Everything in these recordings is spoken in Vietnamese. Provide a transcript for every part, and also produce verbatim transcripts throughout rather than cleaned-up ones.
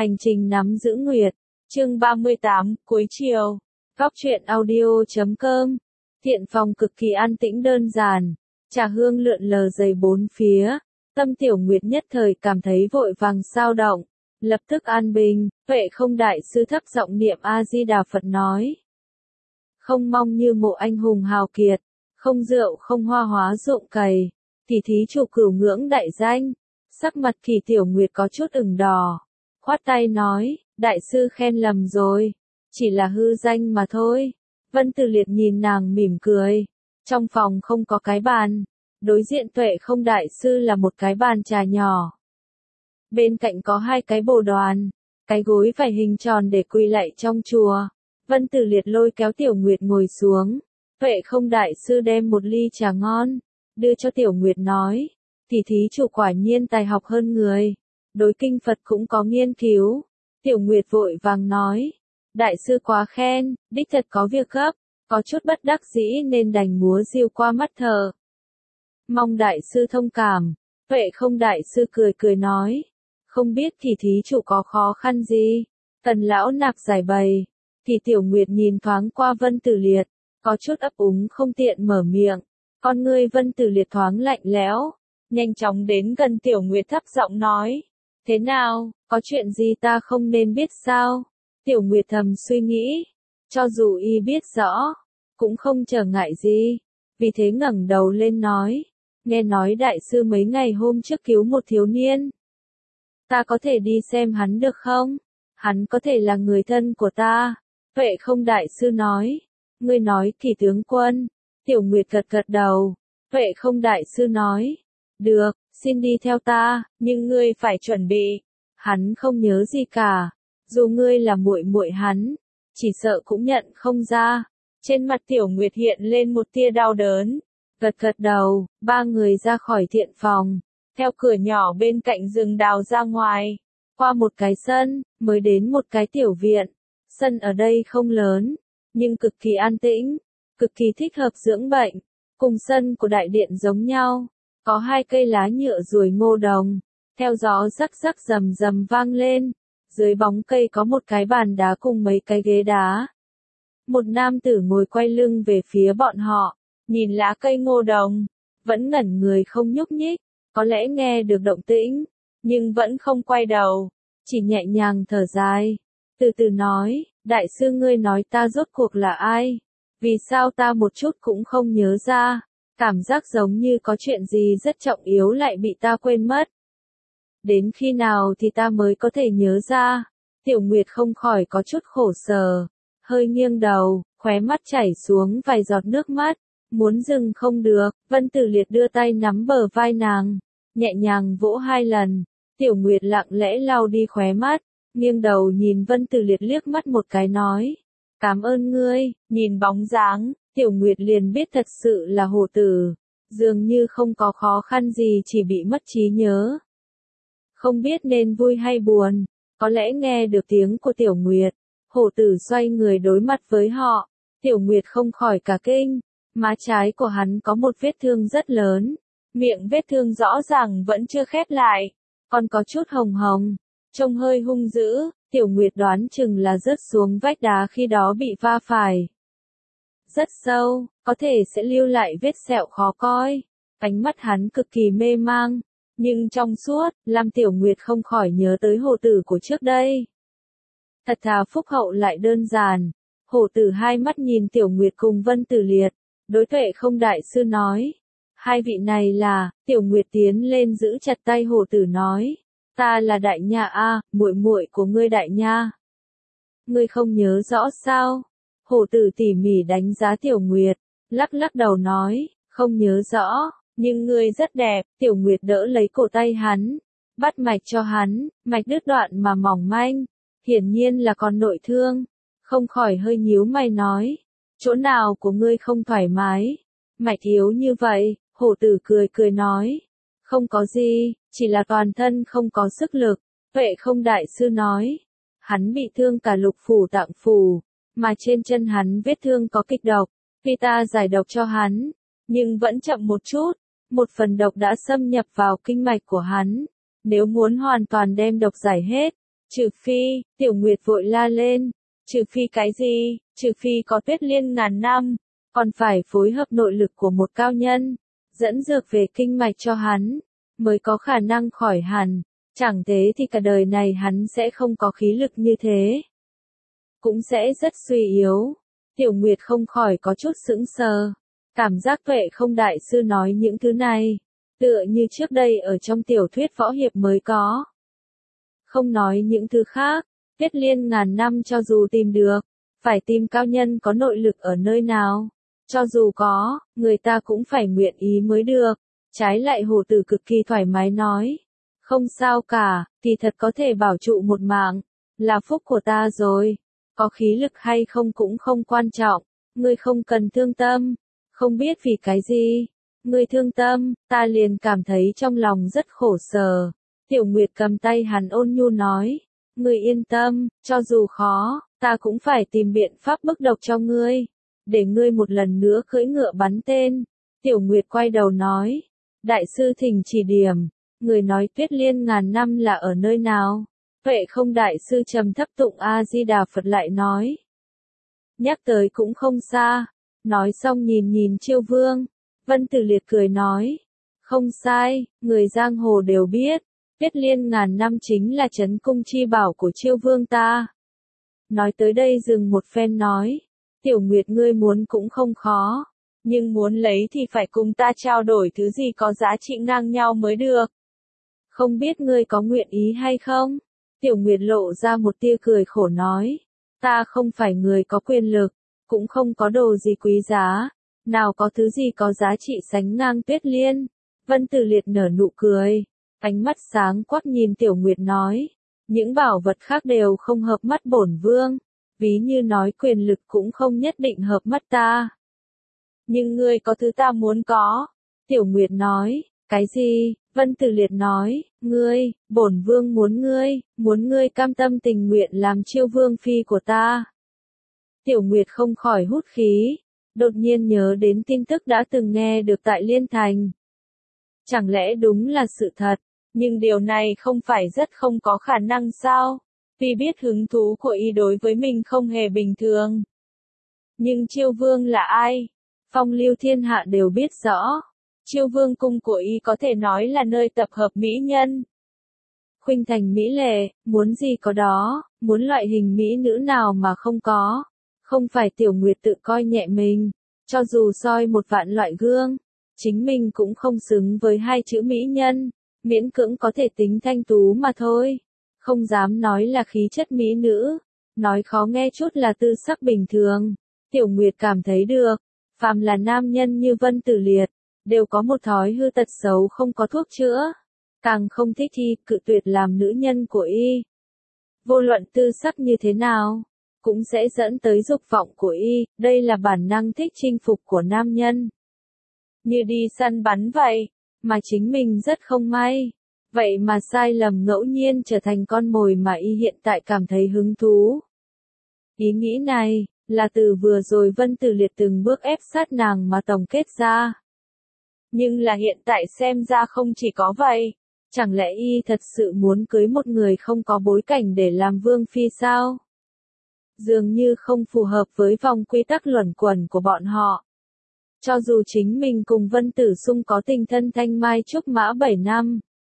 Hành trình nắm giữ nguyệt, chương ba mươi tám, cuối chiều. Góc truyện audio chấm com. Thiện phòng cực kỳ an tĩnh đơn giản, trà hương lượn lờ dày bốn phía. Tâm Tiểu Nguyệt nhất thời cảm thấy vội vàng xao động, lập tức an bình. Tuệ Không đại sư thấp giọng niệm A Di Đà Phật nói: Không mong như mộ anh hùng hào kiệt, không rượu không hoa hóa ruộng cày, thì thí chủ cửu ngưỡng đại danh. Sắc mặt Kỳ Tiểu Nguyệt có chút ửng đỏ, khoát tay nói: đại sư khen lầm rồi, chỉ là hư danh mà thôi. Vân Tử Liệt nhìn nàng mỉm cười. Trong phòng không có cái bàn, đối diện Tuệ Không đại sư là một cái bàn trà nhỏ. Bên cạnh có hai cái bồ đoàn, cái gối phải hình tròn để quỳ lạy trong chùa. Vân Tử Liệt lôi kéo Tiểu Nguyệt ngồi xuống. Tuệ Không đại sư đem một ly trà ngon đưa cho Tiểu Nguyệt nói: tỷ thí chủ quả nhiên tài học hơn người, đối kinh Phật cũng có nghiên cứu. Tiểu Nguyệt vội vàng nói: đại sư quá khen, đích thật có việc gấp, có chút bất đắc dĩ nên đành múa diêu qua mắt thờ. Mong đại sư thông cảm. Tuệ Không đại sư cười cười nói: không biết thì thí chủ có khó khăn gì, Tần lão nạp giải bày. Thì Tiểu Nguyệt nhìn thoáng qua Vân Tử Liệt, có chút ấp úng không tiện mở miệng. Con ngươi Vân Tử Liệt thoáng lạnh lẽo, nhanh chóng đến gần Tiểu Nguyệt thấp giọng nói: thế nào, có chuyện gì ta không nên biết sao? Tiểu Nguyệt thầm suy nghĩ, cho dù y biết rõ, cũng không trở ngại gì, vì thế ngẩng đầu lên nói: nghe nói đại sư mấy ngày hôm trước cứu một thiếu niên. Ta có thể đi xem hắn được không? Hắn có thể là người thân của ta. Tuệ Không đại sư nói: ngươi nói Kỳ tướng quân. Tiểu Nguyệt gật gật đầu. Tuệ Không đại sư nói: được, xin đi theo ta, nhưng ngươi phải chuẩn bị. Hắn không nhớ gì cả, dù ngươi là muội muội hắn, chỉ sợ cũng nhận không ra. Trên mặt Tiểu Nguyệt hiện lên một tia đau đớn, gật gật đầu. Ba người ra khỏi thiện phòng, theo cửa nhỏ bên cạnh rừng đào ra ngoài, qua một cái sân, mới đến một cái tiểu viện. Sân ở đây không lớn, nhưng cực kỳ an tĩnh, cực kỳ thích hợp dưỡng bệnh, cùng sân của đại điện giống nhau. Có hai cây lá nhựa ruồi ngô đồng, theo gió rắc rắc rầm rầm vang lên. Dưới bóng cây có một cái bàn đá cùng mấy cái ghế đá. Một nam tử ngồi quay lưng về phía bọn họ, nhìn lá cây ngô đồng, vẫn ngẩn người không nhúc nhích, có lẽ nghe được động tĩnh, nhưng vẫn không quay đầu, chỉ nhẹ nhàng thở dài, từ từ nói: đại sư ngươi nói ta rốt cuộc là ai? Vì sao ta một chút cũng không nhớ ra? Cảm giác giống như có chuyện gì rất trọng yếu lại bị ta quên mất. Đến khi nào thì ta mới có thể nhớ ra? Tiểu Nguyệt không khỏi có chút khổ sở, hơi nghiêng đầu, khóe mắt chảy xuống vài giọt nước mắt, muốn dừng không được. Vân Tử Liệt đưa tay nắm bờ vai nàng, nhẹ nhàng vỗ hai lần. Tiểu Nguyệt lặng lẽ lau đi khóe mắt, nghiêng đầu nhìn Vân Tử Liệt liếc mắt một cái nói: cảm ơn ngươi. Nhìn bóng dáng, Tiểu Nguyệt liền biết thật sự là hổ tử, dường như không có khó khăn gì, chỉ bị mất trí nhớ. Không biết nên vui hay buồn, có lẽ nghe được tiếng của Tiểu Nguyệt, hổ tử xoay người đối mặt với họ. Tiểu Nguyệt không khỏi cả kinh, má trái của hắn có một vết thương rất lớn, miệng vết thương rõ ràng vẫn chưa khép lại, còn có chút hồng hồng, trông hơi hung dữ. Tiểu Nguyệt đoán chừng là rớt xuống vách đá khi đó bị va phải rất sâu, có thể sẽ lưu lại vết sẹo khó coi. Ánh mắt hắn cực kỳ mê mang, nhưng trong suốt, làm Tiểu Nguyệt không khỏi nhớ tới hổ tử của trước đây. Thật thà phúc hậu lại đơn giản. Hổ tử hai mắt nhìn Tiểu Nguyệt cùng Vân Tử Liệt, đối Tuệ Không đại sư nói: hai vị này là. Tiểu Nguyệt tiến lên giữ chặt tay hổ tử nói: ta là Đại Nha a, muội muội của ngươi Đại Nha. Ngươi không nhớ rõ sao? Hổ tử tỉ mỉ đánh giá Tiểu Nguyệt, lắc lắc đầu nói: không nhớ rõ, nhưng ngươi rất đẹp. Tiểu Nguyệt đỡ lấy cổ tay hắn, bắt mạch cho hắn, mạch đứt đoạn mà mỏng manh, hiển nhiên là còn nội thương. Không khỏi hơi nhíu mày nói: chỗ nào của ngươi không thoải mái? Mạch yếu như vậy. Hổ tử cười cười nói: không có gì, chỉ là toàn thân không có sức lực. Tuệ Không đại sư nói: hắn bị thương cả lục phủ tạng phủ, mà trên chân hắn vết thương có kịch độc, vì ta giải độc cho hắn, nhưng vẫn chậm một chút, một phần độc đã xâm nhập vào kinh mạch của hắn, nếu muốn hoàn toàn đem độc giải hết, Trừ phi, Tiểu Nguyệt vội la lên. Trừ phi cái gì? Trừ phi có Tuyết Liên ngàn năm, còn phải phối hợp nội lực của một cao nhân, dẫn dược về kinh mạch cho hắn, mới có khả năng khỏi hẳn. Chẳng thế thì cả đời này hắn sẽ không có khí lực như thế. Cũng sẽ rất suy yếu. Tiểu Nguyệt không khỏi có chút sững sờ. Cảm giác Tuệ Không đại sư nói những thứ này, tựa như trước đây ở trong tiểu thuyết võ hiệp mới có. Không nói những thứ khác, Tuyết Liên ngàn năm cho dù tìm được, phải tìm cao nhân có nội lực ở nơi nào. Cho dù có, người ta cũng phải nguyện ý mới được. Trái lại Hồ Tử cực kỳ thoải mái nói. Không sao cả, thì thật có thể bảo trụ một mạng, là phúc của ta rồi. Có khí lực hay không cũng không quan trọng, ngươi không cần thương tâm. Không biết vì cái gì, ngươi thương tâm, ta liền cảm thấy trong lòng rất khổ sở. Tiểu Nguyệt cầm tay hắn ôn nhu nói, ngươi yên tâm, cho dù khó, ta cũng phải tìm biện pháp bức độc cho ngươi, để ngươi một lần nữa cưỡi ngựa bắn tên. Tiểu Nguyệt quay đầu nói, đại sư thỉnh chỉ điểm, người nói Tuyết Liên ngàn năm là ở nơi nào? Tuệ Không đại sư trầm thấp tụng A-di-đà Phật lại nói, nhắc tới cũng không xa. Nói xong nhìn nhìn Chiêu Vương, Vân Tử Liệt cười nói, không sai, người giang hồ đều biết, Tuyết Liên ngàn năm chính là trấn cung chi bảo của Chiêu Vương ta. Nói tới đây dừng một phen nói, Tiểu Nguyệt ngươi muốn cũng không khó, nhưng muốn lấy thì phải cùng ta trao đổi thứ gì có giá trị ngang nhau mới được. Không biết ngươi có nguyện ý hay không? Tiểu Nguyệt lộ ra một tia cười khổ nói, ta không phải người có quyền lực, cũng không có đồ gì quý giá, nào có thứ gì có giá trị sánh ngang Tuyết Liên. Vân Tử Liệt nở nụ cười, ánh mắt sáng quắc nhìn Tiểu Nguyệt nói, những bảo vật khác đều không hợp mắt bổn vương, ví như nói quyền lực cũng không nhất định hợp mắt ta. Nhưng ngươi có thứ ta muốn có. Tiểu Nguyệt nói, cái gì? Vân Tử Liệt nói, ngươi, bổn vương muốn ngươi, muốn ngươi cam tâm tình nguyện làm Chiêu Vương phi của ta. Tiểu Nguyệt không khỏi hút khí, đột nhiên nhớ đến tin tức đã từng nghe được tại Liên Thành. Chẳng lẽ đúng là sự thật, nhưng điều này không phải rất không có khả năng sao? Vì biết hứng thú của y đối với mình không hề bình thường. Nhưng Chiêu Vương là ai? Phong lưu thiên hạ đều biết rõ. Chiêu Vương cung của y có thể nói là nơi tập hợp mỹ nhân. Khuynh thành mỹ lệ, muốn gì có đó, muốn loại hình mỹ nữ nào mà không có. Không phải Tiểu Nguyệt tự coi nhẹ mình, cho dù soi một vạn loại gương, chính mình cũng không xứng với hai chữ mỹ nhân, miễn cưỡng có thể tính thanh tú mà thôi. Không dám nói là khí chất mỹ nữ, nói khó nghe chút là tư sắc bình thường. Tiểu Nguyệt cảm thấy được, phàm là nam nhân như Vân Tử Liệt, đều có một thói hư tật xấu không có thuốc chữa, càng không thích y cự tuyệt làm nữ nhân của y. Vô luận tư sắc như thế nào, cũng sẽ dẫn tới dục vọng của y, đây là bản năng thích chinh phục của nam nhân. Như đi săn bắn vậy, mà chính mình rất không may, vậy mà sai lầm ngẫu nhiên trở thành con mồi mà y hiện tại cảm thấy hứng thú. Ý nghĩ này, là từ vừa rồi Vân Tử Liệt từng bước ép sát nàng mà tổng kết ra. Nhưng là hiện tại xem ra không chỉ có vậy, chẳng lẽ y thật sự muốn cưới một người không có bối cảnh để làm vương phi sao? Dường như không phù hợp với vòng quy tắc luẩn quẩn của bọn họ. Cho dù chính mình cùng Vân Tử Sung có tình thân thanh mai trúc mã bảy năm,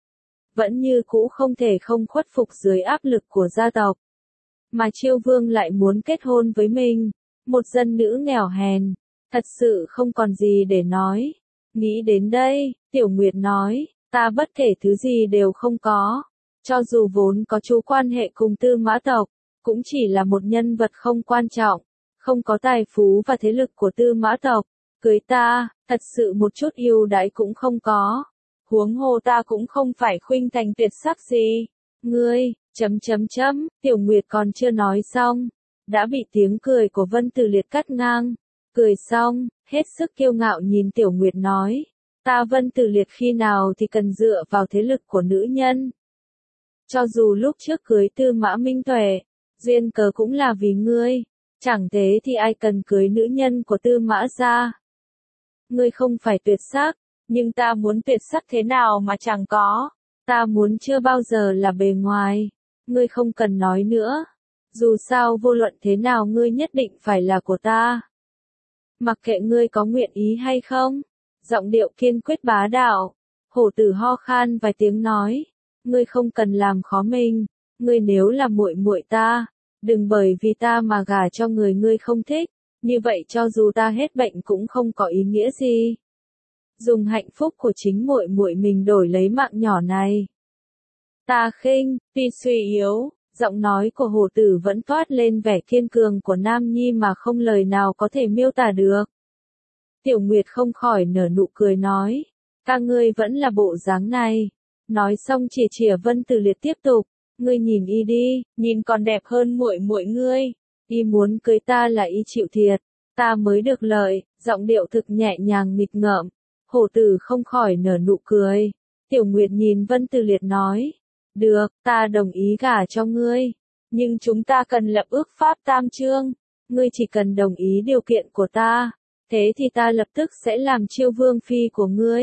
vẫn như cũ không thể không khuất phục dưới áp lực của gia tộc. Mà Chiêu Vương lại muốn kết hôn với mình, một dân nữ nghèo hèn, thật sự không còn gì để nói. Nghĩ đến đây, Tiểu Nguyệt nói, ta bất kể thứ gì đều không có, cho dù vốn có chú quan hệ cùng Tư Mã tộc, cũng chỉ là một nhân vật không quan trọng, không có tài phú và thế lực của Tư Mã tộc, cưới ta, thật sự một chút ưu đãi cũng không có. Huống hồ ta cũng không phải khuynh thành tuyệt sắc gì. Ngươi, chấm chấm chấm, Tiểu Nguyệt còn chưa nói xong, đã bị tiếng cười của Vân Tử Liệt cắt ngang. Cười xong, hết sức kiêu ngạo nhìn Tiểu Nguyệt nói, ta Vân Tử Liệt khi nào thì cần dựa vào thế lực của nữ nhân. Cho dù lúc trước cưới Tư Mã Minh Tuệ, duyên cớ cũng là vì ngươi, chẳng thế thì ai cần cưới nữ nhân của Tư Mã gia. Ngươi không phải tuyệt sắc, nhưng ta muốn tuyệt sắc thế nào mà chẳng có, ta muốn chưa bao giờ là bề ngoài. ngươi không cần nói nữa. Dù sao vô luận thế nào ngươi nhất định phải là của ta. Mặc kệ ngươi có nguyện ý hay không. Giọng điệu kiên quyết bá đạo. Hổ tử ho khan vài tiếng nói, ngươi không cần làm khó mình, ngươi nếu là muội muội ta, đừng bởi vì ta mà gả cho người ngươi không thích, như vậy cho dù ta hết bệnh cũng không có ý nghĩa gì. Dùng hạnh phúc của chính muội muội mình đổi lấy mạng nhỏ này. Ta khinh, tuy suy yếu, giọng nói của hổ tử vẫn toát lên vẻ kiên cường của nam nhi mà không lời nào có thể miêu tả được. Tiểu Nguyệt không khỏi nở nụ cười nói, ca ngươi vẫn là bộ dáng này. Nói xong chỉ chìa Vân Tử Liệt tiếp tục, ngươi nhìn y đi, nhìn còn đẹp hơn muội muội ngươi. Y muốn cưới ta là y chịu thiệt, ta mới được lợi, giọng điệu thực nhẹ nhàng nghịch ngợm. Hổ tử không khỏi nở nụ cười. Tiểu Nguyệt nhìn Vân Tử Liệt nói, được, ta đồng ý gả cho ngươi, nhưng chúng ta cần lập ước pháp tam chương, ngươi chỉ cần đồng ý điều kiện của ta, thế thì ta lập tức sẽ làm chiêu vương phi của ngươi.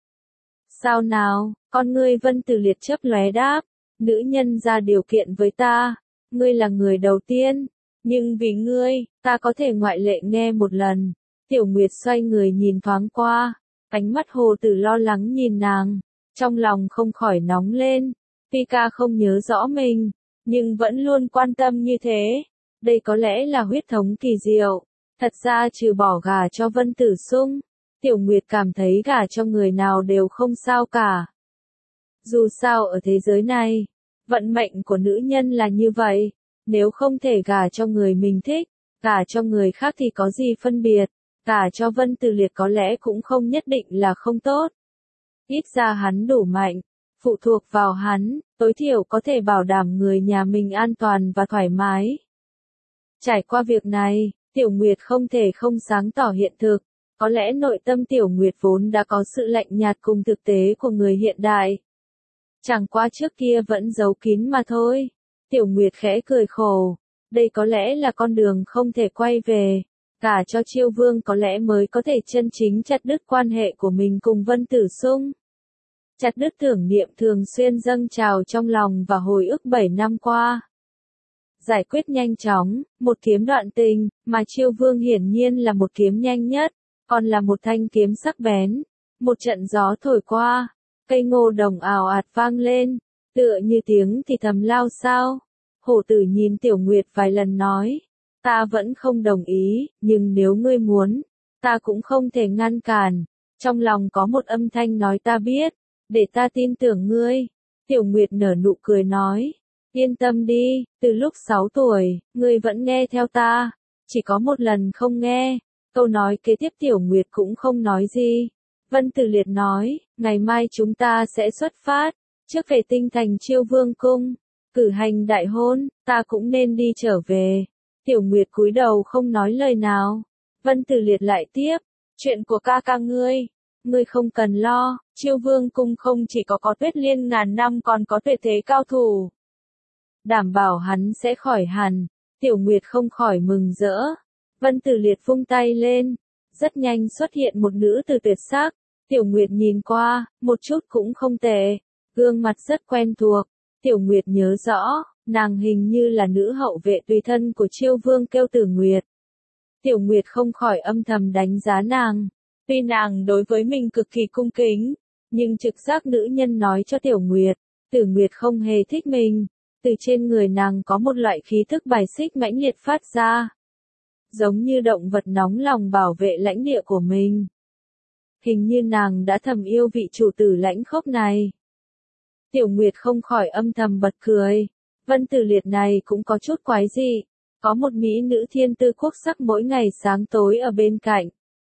Sao nào, con ngươi Vân Tử Liệt chớp lóe đáp, nữ nhân ra điều kiện với ta, ngươi là người đầu tiên, nhưng vì ngươi, ta có thể ngoại lệ nghe một lần. Tiểu Nguyệt xoay người nhìn thoáng qua, ánh mắt hồ tử lo lắng nhìn nàng, trong lòng không khỏi nóng lên. Tuy ca không nhớ rõ mình, nhưng vẫn luôn quan tâm như thế. Đây có lẽ là huyết thống kỳ diệu. Thật ra trừ bỏ gả cho Vân Tử Sung, Tiểu Nguyệt cảm thấy gả cho người nào đều không sao cả. Dù sao ở thế giới này, vận mệnh của nữ nhân là như vậy. Nếu không thể gả cho người mình thích, gả cho người khác thì có gì phân biệt. Gả cho Vân Tử Liệt có lẽ cũng không nhất định là không tốt. Ít ra hắn đủ mạnh. Phụ thuộc vào hắn, tối thiểu có thể bảo đảm người nhà mình an toàn và thoải mái. Trải qua việc này, Tiểu Nguyệt không thể không sáng tỏ hiện thực. Có lẽ nội tâm Tiểu Nguyệt vốn đã có sự lạnh nhạt cùng thực tế của người hiện đại. Chẳng qua trước kia vẫn giấu kín mà thôi. Tiểu Nguyệt khẽ cười khổ. Đây có lẽ là con đường không thể quay về. Cả cho Chiêu Vương có lẽ mới có thể chân chính chặt đứt quan hệ của mình cùng Vân Tử Sung. Chặt đứt tưởng niệm thường xuyên dâng trào trong lòng và hồi ức bảy năm qua. Giải quyết nhanh chóng, một kiếm đoạn tình, mà Chiêu Vương hiển nhiên là một kiếm nhanh nhất, còn là một thanh kiếm sắc bén. Một trận gió thổi qua, cây ngô đồng ào ạt vang lên, tựa như tiếng thì thầm lao sao. Hổ tử nhìn Tiểu Nguyệt vài lần nói, ta vẫn không đồng ý, nhưng nếu ngươi muốn, ta cũng không thể ngăn cản. Trong lòng có một âm thanh nói ta biết. Để ta tin tưởng ngươi. Tiểu Nguyệt nở nụ cười nói. Yên tâm đi, từ lúc sáu tuổi, ngươi vẫn nghe theo ta. Chỉ có một lần không nghe. Câu nói kế tiếp Tiểu Nguyệt cũng không nói gì. Vân Tử Liệt nói, ngày mai chúng ta sẽ xuất phát. Trước về Tinh Thành Chiêu Vương Cung. Cử hành đại hôn, ta cũng nên đi trở về. Tiểu Nguyệt cúi đầu không nói lời nào. Vân Tử Liệt lại tiếp. Chuyện của ca ca ngươi. Ngươi không cần lo, Chiêu Vương Cung không chỉ có có Tuyết Liên ngàn năm còn có tuyệt thế cao thủ. Đảm bảo hắn sẽ khỏi hẳn. Tiểu Nguyệt không khỏi mừng rỡ. Vân Tử Liệt vung tay lên. Rất nhanh xuất hiện một nữ tử tuyệt sắc. Tiểu Nguyệt nhìn qua, một chút cũng không tệ. Gương mặt rất quen thuộc. Tiểu Nguyệt nhớ rõ, nàng hình như là nữ hậu vệ tùy thân của Chiêu Vương Kêu Tử Nguyệt. Tiểu Nguyệt không khỏi âm thầm đánh giá nàng. Tuy nàng đối với mình cực kỳ cung kính, nhưng trực giác nữ nhân nói cho Tiểu Nguyệt, Tử Nguyệt không hề thích mình. Từ trên người nàng có một loại khí thức bài xích mãnh liệt phát ra. Giống như động vật nóng lòng bảo vệ lãnh địa của mình. Hình như nàng đã thầm yêu vị chủ tử lãnh khốc này. Tiểu Nguyệt không khỏi âm thầm bật cười. Vân Tử Liệt này cũng có chút quái dị. Có một mỹ nữ thiên tư quốc sắc mỗi ngày sáng tối ở bên cạnh.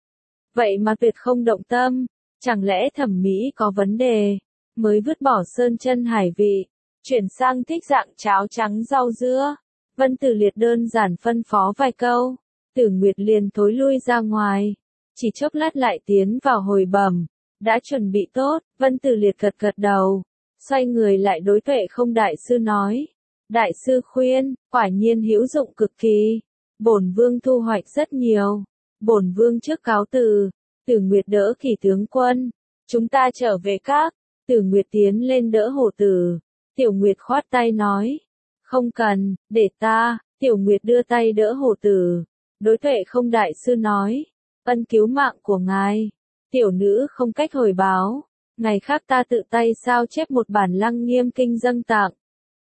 Vậy mà tuyệt không động tâm, chẳng lẽ thẩm mỹ có vấn đề, mới vứt bỏ sơn chân hải vị, chuyển sang thích dạng cháo trắng rau dưa. Vân Tử Liệt đơn giản phân phó vài câu, Tử Nguyệt liền thối lui ra ngoài, chỉ chốc lát lại tiến vào hồi bẩm, đã chuẩn bị tốt. Vân Tử Liệt gật gật đầu, xoay người lại đối Tuệ Không đại sư nói, đại sư khuyên, quả nhiên hữu dụng cực kỳ, bổn vương thu hoạch rất nhiều. Bổn vương trước cáo từ. Tử Nguyệt đỡ Kỷ tướng quân. Chúng ta trở về các. Tử Nguyệt tiến lên đỡ Hổ tử. Tiểu Nguyệt khoát tay nói. Không cần, để ta, Tiểu Nguyệt đưa tay đỡ hổ tử. Đối Tuệ Không đại sư nói, ân cứu mạng của ngài. Tiểu nữ không cách hồi báo, ngày khác ta tự tay sao chép một bản Lăng Nghiêm kinh dâng tặng.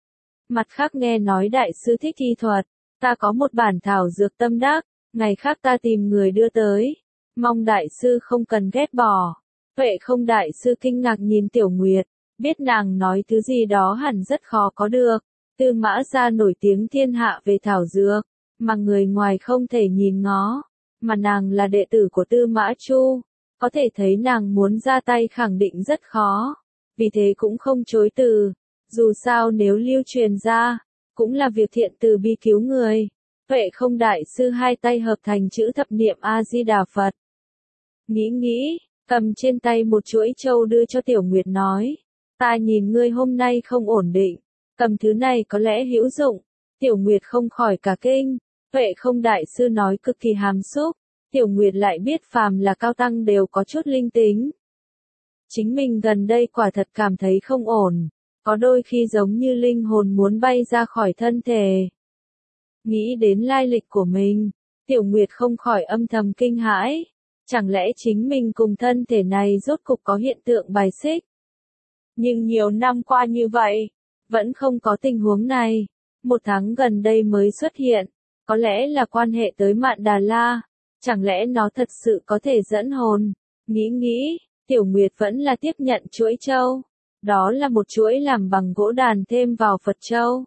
Mặt khác nghe nói đại sư thích thi thuật, ta có một bản thảo dược tâm đắc, ngày khác ta tìm người đưa tới. Mong đại sư không cần ghét bỏ. Tuệ Không đại sư kinh ngạc nhìn Tiểu Nguyệt, biết nàng nói thứ gì đó hẳn rất khó có được. Tư Mã gia nổi tiếng thiên hạ về thảo dược, mà người ngoài không thể nhìn ngó, mà nàng là đệ tử của Tư Mã Chu, có thể thấy nàng muốn ra tay khẳng định rất khó, vì thế cũng không chối từ, dù sao nếu lưu truyền ra, cũng là việc thiện từ bi cứu người. Tuệ Không đại sư hai tay hợp thành chữ thập niệm A-di-đà Phật. Nghĩ nghĩ, cầm trên tay một chuỗi châu đưa cho Tiểu Nguyệt nói, ta nhìn ngươi hôm nay không ổn định, cầm thứ này có lẽ hữu dụng. Tiểu Nguyệt không khỏi cả kinh, Tuệ Không đại sư nói cực kỳ hàm xúc, Tiểu Nguyệt lại biết phàm là cao tăng đều có chút linh tính. Chính mình gần đây quả thật cảm thấy không ổn, có đôi khi giống như linh hồn muốn bay ra khỏi thân thể. Nghĩ đến lai lịch của mình, Tiểu Nguyệt không khỏi âm thầm kinh hãi, chẳng lẽ chính mình cùng thân thể này rốt cục có hiện tượng bài xích. Nhưng nhiều năm qua như vậy, vẫn không có tình huống này, một tháng gần đây mới xuất hiện, có lẽ là quan hệ tới Mạn Đà La, chẳng lẽ nó thật sự có thể dẫn hồn. Nghĩ nghĩ, Tiểu Nguyệt vẫn là tiếp nhận chuỗi châu, đó là một chuỗi làm bằng gỗ đàn thêm vào Phật châu.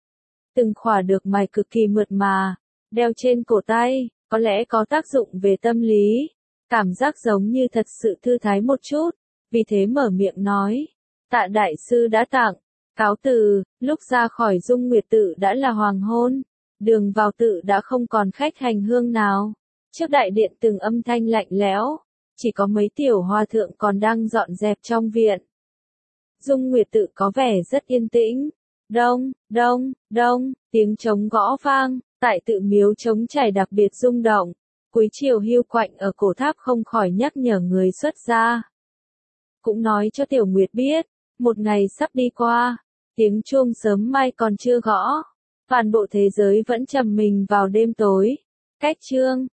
Từng khỏa được mài cực kỳ mượt mà, đeo trên cổ tay, có lẽ có tác dụng về tâm lý, cảm giác giống như thật sự thư thái một chút, vì thế mở miệng nói, tạ đại sư đã tặng. Cáo từ, lúc ra khỏi Dung Nguyệt tự đã là hoàng hôn, đường vào tự đã không còn khách hành hương nào. Trước đại điện từng âm thanh lạnh lẽo, chỉ có mấy tiểu hòa thượng còn đang dọn dẹp trong viện. Dung Nguyệt tự có vẻ rất yên tĩnh. Đông, đông, đông, tiếng trống gõ vang, tại tự miếu trống chảy đặc biệt rung động. Cuối chiều hiu quạnh ở cổ tháp không khỏi nhắc nhở người xuất gia. Cũng nói cho Tiểu Nguyệt biết, một ngày sắp đi qua. Tiếng chuông sớm mai còn chưa gõ, toàn bộ thế giới vẫn trầm mình vào đêm tối. Cách chương